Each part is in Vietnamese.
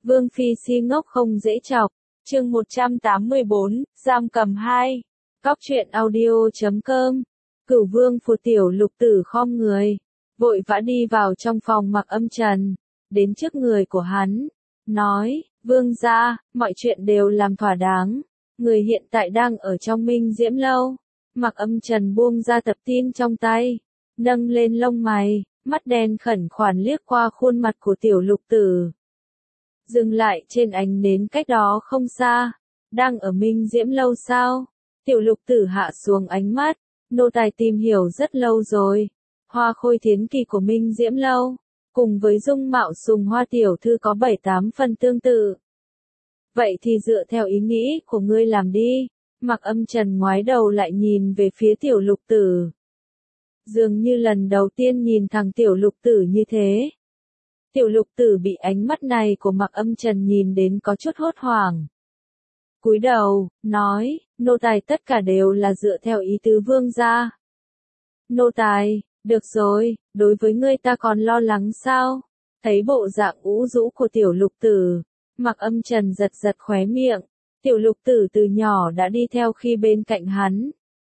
Vương Phi si ngốc không dễ chọc, chương 184, giam cầm 2. Góc truyện audio.com. Cửu Vương Phù Tiểu Lục Tử khom người, vội vã đi vào trong phòng Mặc Âm Trần, đến trước người của hắn, nói, Vương gia, mọi chuyện đều làm thỏa đáng, người hiện tại đang ở trong Minh Diễm Lâu. Mặc Âm Trần buông ra tập tin trong tay, nâng lên lông mày, mắt đen khẩn khoản liếc qua khuôn mặt của Tiểu Lục Tử. Dừng lại trên ánh nến cách đó không xa, đang ở Minh Diễm Lâu sao? Tiểu Lục Tử hạ xuống ánh mắt, nô tài tìm hiểu rất lâu rồi. Hoa Khôi Thiến Kỳ của Minh Diễm Lâu, cùng với dung mạo Sùng Hoa tiểu thư có 7-8 phần tương tự. Vậy thì dựa theo ý nghĩ của ngươi làm đi. Mặc Âm Trần ngoái đầu lại nhìn về phía Tiểu Lục Tử. Dường như lần đầu tiên nhìn thằng Tiểu Lục Tử như thế. Tiểu Lục Tử bị ánh mắt này của Mặc Âm Trần nhìn đến có chút hốt hoảng. Cúi đầu, nói, nô tài tất cả đều là dựa theo ý tứ vương gia. Nô tài, được rồi, đối với ngươi ta còn lo lắng sao? Thấy bộ dạng ủ rũ của Tiểu Lục Tử, Mặc Âm Trần giật giật khóe miệng. Tiểu Lục Tử từ nhỏ đã đi theo khi bên cạnh hắn.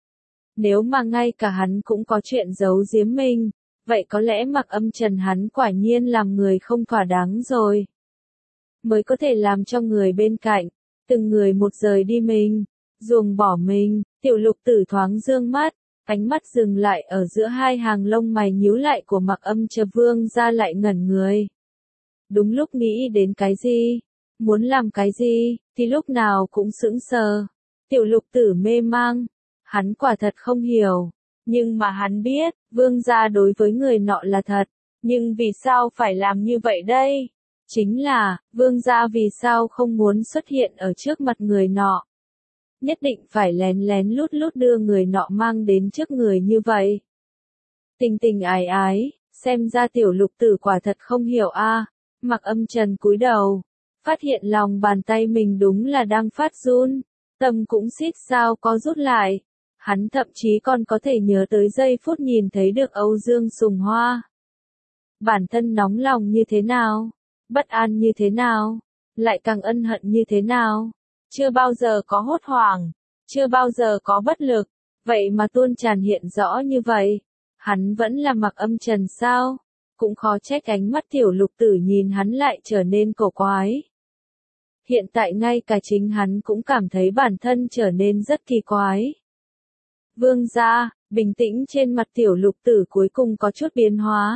Nếu mà ngay cả hắn cũng có chuyện giấu giếm mình, vậy có lẽ Mặc Âm Trần hắn quả nhiên làm người không thỏa đáng rồi. Mới có thể làm cho người bên cạnh, từng người một rời đi mình, ruồng bỏ mình. Tiểu Lục Tử thoáng dương mắt, ánh mắt dừng lại ở giữa hai hàng lông mày nhíu lại của Mặc Âm Trần. Vương gia lại ngẩn người. Đúng lúc nghĩ đến cái gì, muốn làm cái gì, thì lúc nào cũng sững sờ. Tiểu Lục Tử mê mang, hắn quả thật không hiểu, nhưng mà hắn biết, vương gia đối với người nọ là thật, nhưng vì sao phải làm như vậy đây? Chính là, vương gia vì sao không muốn xuất hiện ở trước mặt người nọ? Nhất định phải lén lén lút lút đưa người nọ mang đến trước người như vậy. Tình tình ái ái, xem ra Tiểu Lục Tử quả thật không hiểu a. Mặc Âm Trần cúi đầu, phát hiện lòng bàn tay mình đúng là đang phát run, tâm cũng xít sao có rút lại. Hắn thậm chí còn có thể nhớ tới giây phút nhìn thấy được Âu Dương Sùng Hoa. Bản thân nóng lòng như thế nào, bất an như thế nào, lại càng ân hận như thế nào. Chưa bao giờ có hốt hoảng, chưa bao giờ có bất lực, vậy mà tuôn tràn hiện rõ như vậy. Hắn vẫn là Mặc Âm Trần sao? Cũng khó trách ánh mắt Tiểu Lục Tử nhìn hắn lại trở nên cổ quái. Hiện tại ngay cả chính hắn cũng cảm thấy bản thân trở nên rất kỳ quái. Vương gia, bình tĩnh trên mặt Tiểu Lục Tử cuối cùng có chút biến hóa.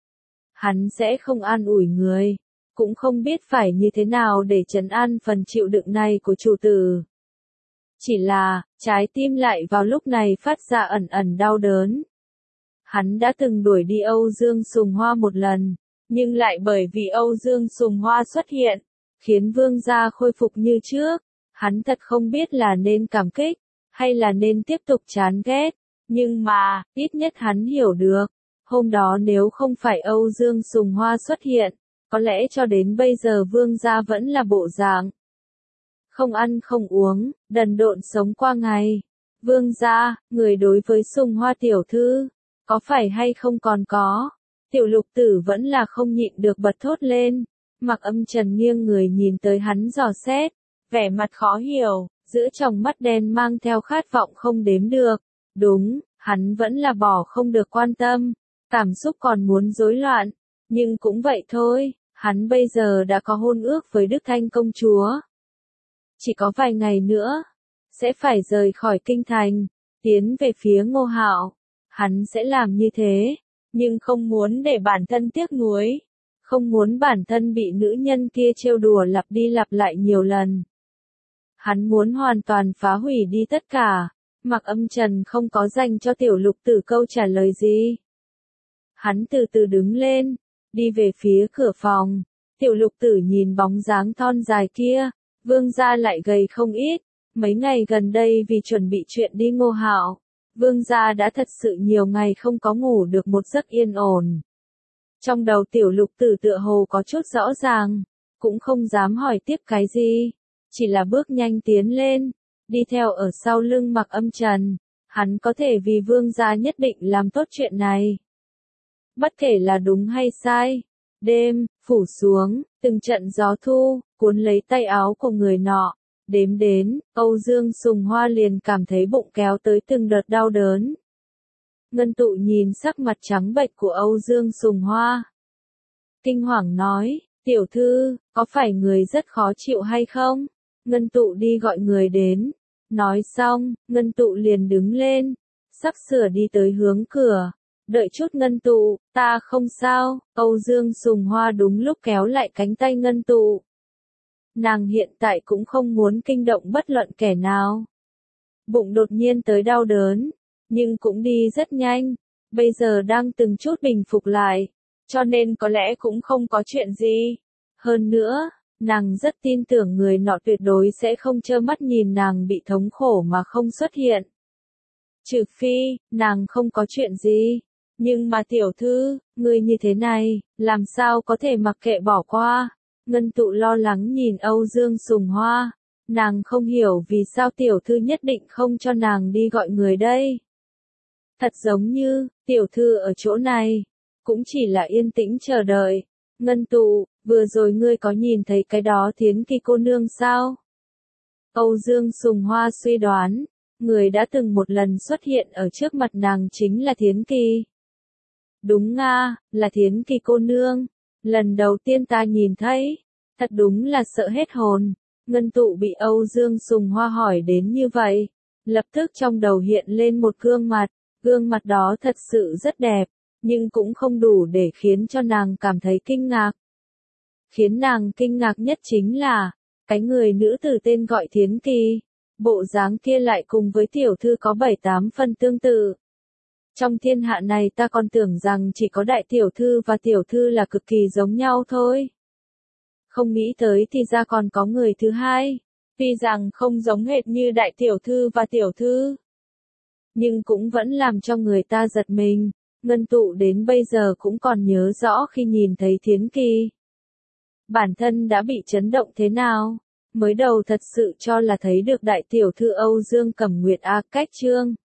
Hắn sẽ không an ủi người, cũng không biết phải như thế nào để trấn an phần chịu đựng này của chủ tử. Chỉ là, trái tim lại vào lúc này phát ra ẩn ẩn đau đớn. Hắn đã từng đuổi đi Âu Dương Sùng Hoa một lần, nhưng lại bởi vì Âu Dương Sùng Hoa xuất hiện, khiến vương gia khôi phục như trước. Hắn thật không biết là nên cảm kích, hay là nên tiếp tục chán ghét. Nhưng mà, ít nhất hắn hiểu được, hôm đó nếu không phải Âu Dương Sùng Hoa xuất hiện, có lẽ cho đến bây giờ vương gia vẫn là bộ dạng không ăn không uống, đần độn sống qua ngày. Vương gia, người đối với Sùng Hoa tiểu thư, có phải hay không còn có? Tiểu Lục Tử vẫn là không nhịn được bật thốt lên. Mặc Âm Trần nghiêng người nhìn tới hắn dò xét, vẻ mặt khó hiểu, giữa tròng mắt đen mang theo khát vọng không đếm được. Đúng, hắn vẫn là bỏ không được quan tâm, cảm xúc còn muốn rối loạn, nhưng cũng vậy thôi, hắn bây giờ đã có hôn ước với Đức Thanh công chúa. Chỉ có vài ngày nữa, sẽ phải rời khỏi kinh thành, tiến về phía Ngô Hạo. Hắn sẽ làm như thế, nhưng không muốn để bản thân tiếc nuối, không muốn bản thân bị nữ nhân kia trêu đùa lặp đi lặp lại nhiều lần. Hắn muốn hoàn toàn phá hủy đi tất cả. Mặc Âm Trần không có dành cho Tiểu Lục Tử câu trả lời gì. Hắn từ từ đứng lên, đi về phía cửa phòng. Tiểu Lục Tử nhìn bóng dáng thon dài kia, vương gia lại gầy không ít. Mấy ngày gần đây vì chuẩn bị chuyện đi Ngô Hạo, vương gia đã thật sự nhiều ngày không có ngủ được một giấc yên ổn. Trong đầu Tiểu Lục Tử tựa hồ có chút rõ ràng, cũng không dám hỏi tiếp cái gì, chỉ là bước nhanh tiến lên, đi theo ở sau lưng Mặc Âm Trần. Hắn có thể vì vương gia nhất định làm tốt chuyện này. Bất kể là đúng hay sai, Đêm, phủ xuống, từng trận gió thu, cuốn lấy tay áo của người nọ. Đếm đến, Âu Dương Sùng Hoa liền cảm thấy bụng kéo tới từng đợt đau đớn. Ngân Tụ nhìn sắc mặt trắng bệch của Âu Dương Sùng Hoa. Kinh hoàng nói, tiểu thư, có phải người rất khó chịu hay không? Ngân Tụ đi gọi người đến. Nói xong, Ngân Tụ liền đứng lên, sắp sửa đi tới hướng cửa. Đợi chút Ngân Tụ, ta không sao. Âu Dương Sùng Hoa đúng lúc kéo lại cánh tay Ngân Tụ. Nàng hiện tại cũng không muốn kinh động bất luận kẻ nào. Bụng đột nhiên tới đau đớn, nhưng cũng đi rất nhanh, bây giờ đang từng chút bình phục lại, cho nên có lẽ cũng không có chuyện gì. Hơn nữa, nàng rất tin tưởng người nọ tuyệt đối sẽ không trơ mắt nhìn nàng bị thống khổ mà không xuất hiện. Trừ phi, nàng không có chuyện gì. Nhưng mà tiểu thư, người như thế này, làm sao có thể mặc kệ bỏ qua? Ngân Tụ lo lắng nhìn Âu Dương Sùng Hoa. Nàng không hiểu vì sao tiểu thư nhất định không cho nàng đi gọi người đây. Thật giống như, tiểu thư ở chỗ này, cũng chỉ là yên tĩnh chờ đợi. Ngân Tụ, vừa rồi ngươi có nhìn thấy cái đó Thiến Kỳ cô nương sao? Âu Dương Sùng Hoa suy đoán, người đã từng một lần xuất hiện ở trước mặt nàng chính là Thiến Kỳ. Đúng nga, là Thiến Kỳ cô nương. Lần đầu tiên ta nhìn thấy, thật đúng là sợ hết hồn. Ngân Tụ bị Âu Dương Sùng Hoa hỏi đến như vậy, lập tức trong đầu hiện lên một gương mặt đó thật sự rất đẹp, nhưng cũng không đủ để khiến cho nàng cảm thấy kinh ngạc. Khiến nàng kinh ngạc nhất chính là, cái người nữ tử tên gọi Thiến Kỳ, bộ dáng kia lại cùng với tiểu thư có 7-8 phần tương tự. Trong thiên hạ này ta còn tưởng rằng chỉ có đại tiểu thư và tiểu thư là cực kỳ giống nhau thôi. Không nghĩ tới thì ra còn có người thứ hai, tuy rằng không giống hệt như đại tiểu thư và tiểu thư, nhưng cũng vẫn làm cho người ta giật mình. Ngân Tụ đến bây giờ cũng còn nhớ rõ khi nhìn thấy Thiến Kỳ. Bản thân đã bị chấn động thế nào, mới đầu thật sự cho là thấy được đại tiểu thư Âu Dương Cẩm Nguyệt cách chương.